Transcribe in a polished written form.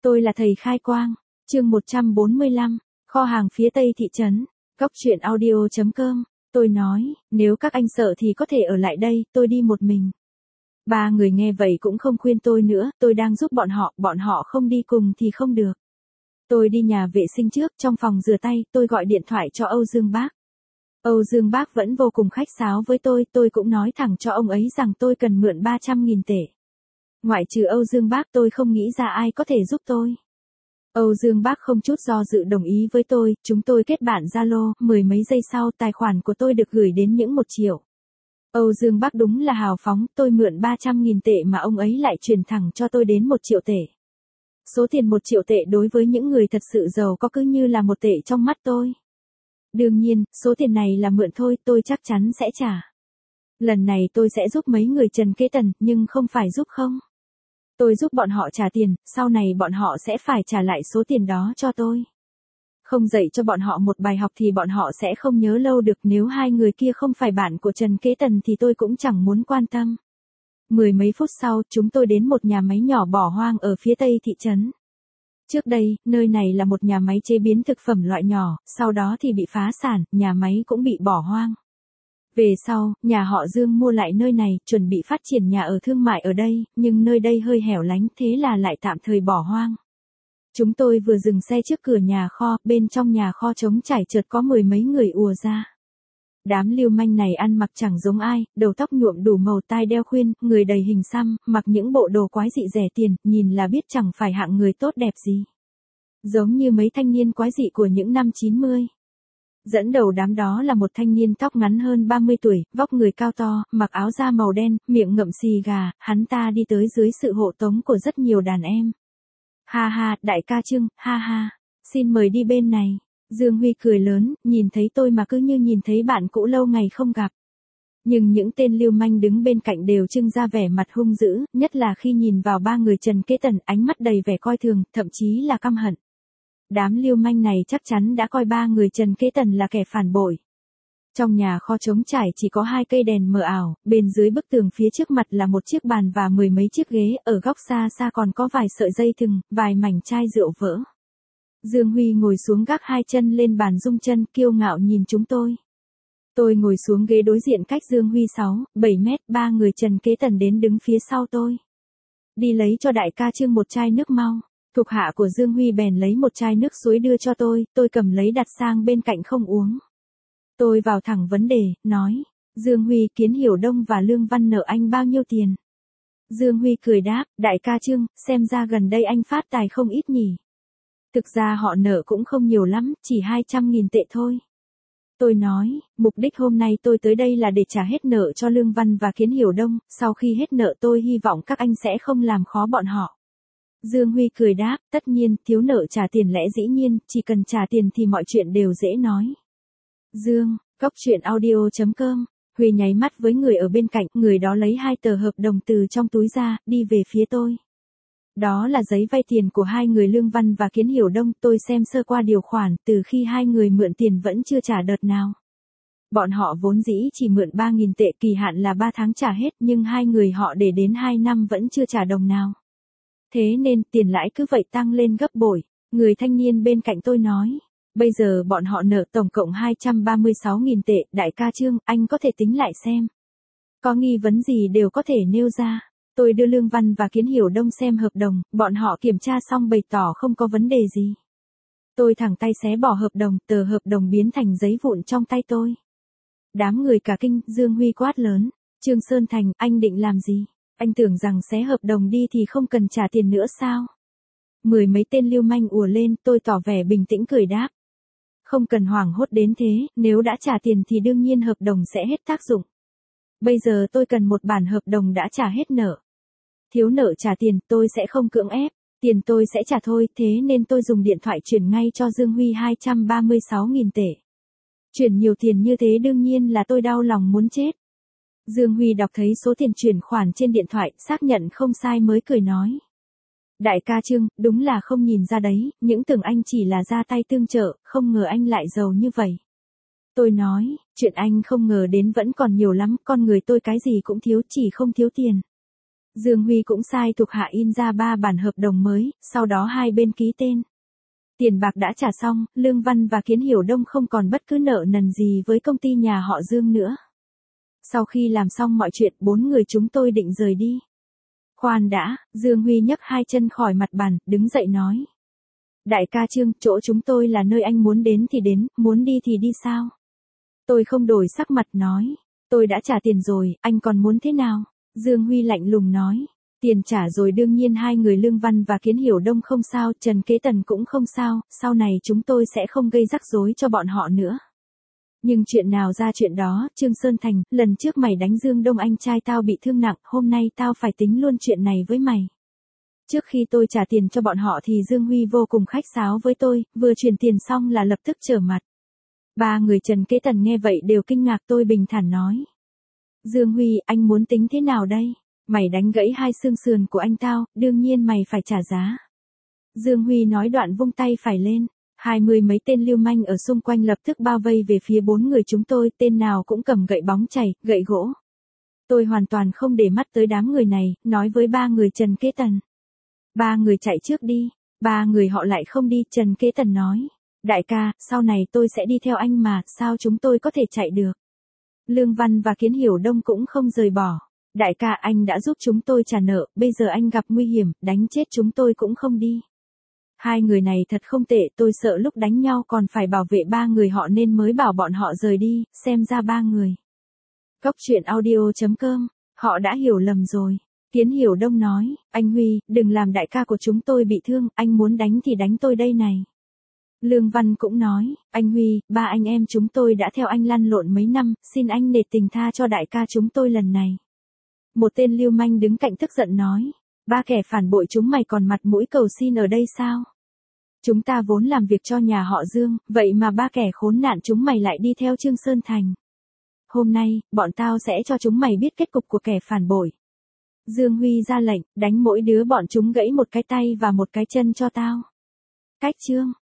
Tôi là thầy khai quang. Chương 145, kho hàng phía tây thị trấn. Góc truyện audio.com. Tôi nói, nếu các anh sợ thì có thể ở lại đây, tôi đi một mình. Ba người nghe vậy cũng không khuyên tôi nữa, tôi đang giúp bọn họ không đi cùng thì không được. Tôi đi nhà vệ sinh trước, trong phòng rửa tay, tôi gọi điện thoại cho Âu Dương Bác. Âu Dương Bác vẫn vô cùng khách sáo với tôi cũng nói thẳng cho ông ấy rằng tôi cần mượn 300.000 tệ. Ngoại trừ Âu Dương Bác tôi không nghĩ ra ai có thể giúp tôi. Âu Dương Bác không chút do dự đồng ý với tôi, chúng tôi kết bạn Zalo, mười mấy giây sau tài khoản của tôi được gửi đến những 1 triệu. Âu Dương Bác đúng là hào phóng, tôi mượn 300.000 tệ mà ông ấy lại truyền thẳng cho tôi đến 1 triệu tệ. Số tiền 1 triệu tệ đối với những người thật sự giàu có cứ như là 1 tệ trong mắt tôi. Đương nhiên, số tiền này là mượn thôi, tôi chắc chắn sẽ trả. Lần này tôi sẽ giúp mấy người Trần Kế Tần, nhưng không phải giúp không. Tôi giúp bọn họ trả tiền, sau này bọn họ sẽ phải trả lại số tiền đó cho tôi. Không dạy cho bọn họ một bài học thì bọn họ sẽ không nhớ lâu được, nếu hai người kia không phải bạn của Trần Kế Tần thì tôi cũng chẳng muốn quan tâm. Mười mấy phút sau, chúng tôi đến một nhà máy nhỏ bỏ hoang ở phía tây thị trấn. Trước đây, nơi này là một nhà máy chế biến thực phẩm loại nhỏ, sau đó thì bị phá sản, nhà máy cũng bị bỏ hoang. Về sau, nhà họ Dương mua lại nơi này, chuẩn bị phát triển nhà ở thương mại ở đây, nhưng nơi đây hơi hẻo lánh, thế là lại tạm thời bỏ hoang. Chúng tôi vừa dừng xe trước cửa nhà kho, bên trong nhà kho trống trải chợt có mười mấy người ùa ra. Đám lưu manh này ăn mặc chẳng giống ai, đầu tóc nhuộm đủ màu, tai đeo khuyên, người đầy hình xăm, mặc những bộ đồ quái dị rẻ tiền, nhìn là biết chẳng phải hạng người tốt đẹp gì. Giống như mấy thanh niên quái dị của những năm 90. Dẫn đầu đám đó là một thanh niên tóc ngắn hơn 30 tuổi, vóc người cao to, mặc áo da màu đen, miệng ngậm xì gà, hắn ta đi tới dưới sự hộ tống của rất nhiều đàn em. Ha ha, đại ca Trương, ha ha, xin mời đi bên này. Dương Huy cười lớn, nhìn thấy tôi mà cứ như nhìn thấy bạn cũ lâu ngày không gặp. Nhưng những tên lưu manh đứng bên cạnh đều trưng ra vẻ mặt hung dữ, nhất là khi nhìn vào ba người Trần Kế Tần, ánh mắt đầy vẻ coi thường, thậm chí là căm hận. Đám lưu manh này chắc chắn đã coi ba người Trần Kế Tần là kẻ phản bội. Trong nhà kho trống trải chỉ có 2 cây đèn mờ ảo, bên dưới bức tường phía trước mặt là một chiếc bàn và mười mấy chiếc ghế, ở góc xa xa còn có vài sợi dây thừng, vài mảnh chai rượu vỡ. Dương Huy ngồi xuống gác 2 chân lên bàn rung chân, kiêu ngạo nhìn chúng tôi. Tôi ngồi xuống ghế đối diện cách Dương Huy 6-7 mét, ba người Trần Kế Tần đến đứng phía sau tôi. Đi lấy cho đại ca Trương một chai nước mau. Thuộc hạ của Dương Huy bèn lấy một chai nước suối đưa cho tôi cầm lấy đặt sang bên cạnh không uống. Tôi vào thẳng vấn đề, nói, Dương Huy, Kiến Hiểu Đông và Lương Văn nợ anh bao nhiêu tiền? Dương Huy cười đáp, đại ca Trương, xem ra gần đây anh phát tài không ít nhỉ. Thực ra họ nợ cũng không nhiều lắm, chỉ 200.000 tệ thôi. Tôi nói, mục đích hôm nay tôi tới đây là để trả hết nợ cho Lương Văn và Kiến Hiểu Đông, sau khi hết nợ tôi hy vọng các anh sẽ không làm khó bọn họ. Dương Huy cười đáp, tất nhiên, thiếu nợ trả tiền lẽ dĩ nhiên, chỉ cần trả tiền thì mọi chuyện đều dễ nói. Dương, góc truyện audio.com. Huy nháy mắt với người ở bên cạnh, người đó lấy 2 tờ hợp đồng từ trong túi ra, đi về phía tôi. Đó là giấy vay tiền của hai người Lương Văn và Kiến Hiểu Đông, tôi xem sơ qua điều khoản, từ khi hai người mượn tiền vẫn chưa trả đợt nào. Bọn họ vốn dĩ chỉ mượn 3.000 tệ, kỳ hạn là 3 tháng trả hết, nhưng hai người họ để đến 2 năm vẫn chưa trả đồng nào. Thế nên tiền lãi cứ vậy tăng lên gấp bội. Người thanh niên bên cạnh tôi nói, bây giờ bọn họ nợ tổng cộng 236.000 tệ, đại ca Trương, anh có thể tính lại xem. Có nghi vấn gì đều có thể nêu ra. Tôi đưa Lương Văn và Kiến Hiểu Đông xem hợp đồng, bọn họ kiểm tra xong bày tỏ không có vấn đề gì. Tôi thẳng tay xé bỏ hợp đồng, tờ hợp đồng biến thành giấy vụn trong tay tôi. Đám người cả kinh, Dương Huy quát lớn, Trương Sơn Thành, anh định làm gì? Anh tưởng rằng xé hợp đồng đi thì không cần trả tiền nữa sao? Mười mấy tên lưu manh ùa lên, tôi tỏ vẻ bình tĩnh cười đáp. Không cần hoảng hốt đến thế, nếu đã trả tiền thì đương nhiên hợp đồng sẽ hết tác dụng. Bây giờ tôi cần một bản hợp đồng đã trả hết nợ. Thiếu nợ trả tiền, tôi sẽ không cưỡng ép, tiền tôi sẽ trả thôi, thế nên tôi dùng điện thoại chuyển ngay cho Dương Huy 236.000 tệ. Chuyển nhiều tiền như thế đương nhiên là tôi đau lòng muốn chết. Dương Huy đọc thấy số tiền chuyển khoản trên điện thoại, xác nhận không sai mới cười nói. Đại ca Trương, đúng là không nhìn ra đấy, những tưởng anh chỉ là ra tay tương trợ, không ngờ anh lại giàu như vậy. Tôi nói, chuyện anh không ngờ đến vẫn còn nhiều lắm, con người tôi cái gì cũng thiếu, chỉ không thiếu tiền. Dương Huy cũng sai thuộc hạ in ra 3 bản hợp đồng mới, sau đó hai bên ký tên. Tiền bạc đã trả xong, Lương Văn và Kiến Hiểu Đông không còn bất cứ nợ nần gì với công ty nhà họ Dương nữa. Sau khi làm xong mọi chuyện, 4 người chúng tôi định rời đi. Khoan đã, Dương Huy nhấc hai chân khỏi mặt bàn, đứng dậy nói. Đại ca Trương, chỗ chúng tôi là nơi anh muốn đến thì đến, muốn đi thì đi sao? Tôi không đổi sắc mặt nói. Tôi đã trả tiền rồi, anh còn muốn thế nào? Dương Huy lạnh lùng nói. Tiền trả rồi đương nhiên hai người Lương Văn và Kiến Hiểu Đông không sao, Trần Kế Tần cũng không sao, sau này chúng tôi sẽ không gây rắc rối cho bọn họ nữa. Nhưng chuyện nào ra chuyện đó, Trương Sơn Thành, lần trước mày đánh Dương Đông anh trai tao bị thương nặng, hôm nay tao phải tính luôn chuyện này với mày. Trước khi tôi trả tiền cho bọn họ thì Dương Huy vô cùng khách sáo với tôi, vừa chuyển tiền xong là lập tức trở mặt. Ba người Trần Kế Tần nghe vậy đều kinh ngạc, tôi bình thản nói. Dương Huy, anh muốn tính thế nào đây? Mày đánh gãy hai xương sườn của anh tao, đương nhiên mày phải trả giá. Dương Huy nói đoạn vung tay phải lên. 20 mấy tên lưu manh ở xung quanh lập tức bao vây về phía 4 người chúng tôi, tên nào cũng cầm gậy bóng chảy, gậy gỗ. Tôi hoàn toàn không để mắt tới đám người này, nói với ba người Trần Kế Tần. Ba người chạy trước đi, ba người họ lại không đi, Trần Kế Tần nói. Đại ca, sau này tôi sẽ đi theo anh mà, sao chúng tôi có thể chạy được? Lương Văn và Kiến Hiểu Đông cũng không rời bỏ. Đại ca, anh đã giúp chúng tôi trả nợ, bây giờ anh gặp nguy hiểm, đánh chết chúng tôi cũng không đi. Hai người này thật không tệ, tôi sợ lúc đánh nhau còn phải bảo vệ ba người họ nên mới bảo bọn họ rời đi, xem ra ba người. Cốc truyện audio.com, họ đã hiểu lầm rồi. Kiến Hiểu Đông nói, anh Huy, đừng làm đại ca của chúng tôi bị thương, anh muốn đánh thì đánh tôi đây này. Lương Văn cũng nói, anh Huy, ba anh em chúng tôi đã theo anh lăn lộn mấy năm, xin anh nể tình tha cho đại ca chúng tôi lần này. Một tên lưu manh đứng cạnh tức giận nói, ba kẻ phản bội chúng mày còn mặt mũi cầu xin ở đây sao? Chúng ta vốn làm việc cho nhà họ Dương, vậy mà ba kẻ khốn nạn chúng mày lại đi theo Trương Sơn Thành. Hôm nay, bọn tao sẽ cho chúng mày biết kết cục của kẻ phản bội. Dương Huy ra lệnh, đánh mỗi đứa bọn chúng gãy một cái tay và một cái chân cho tao. Cách chương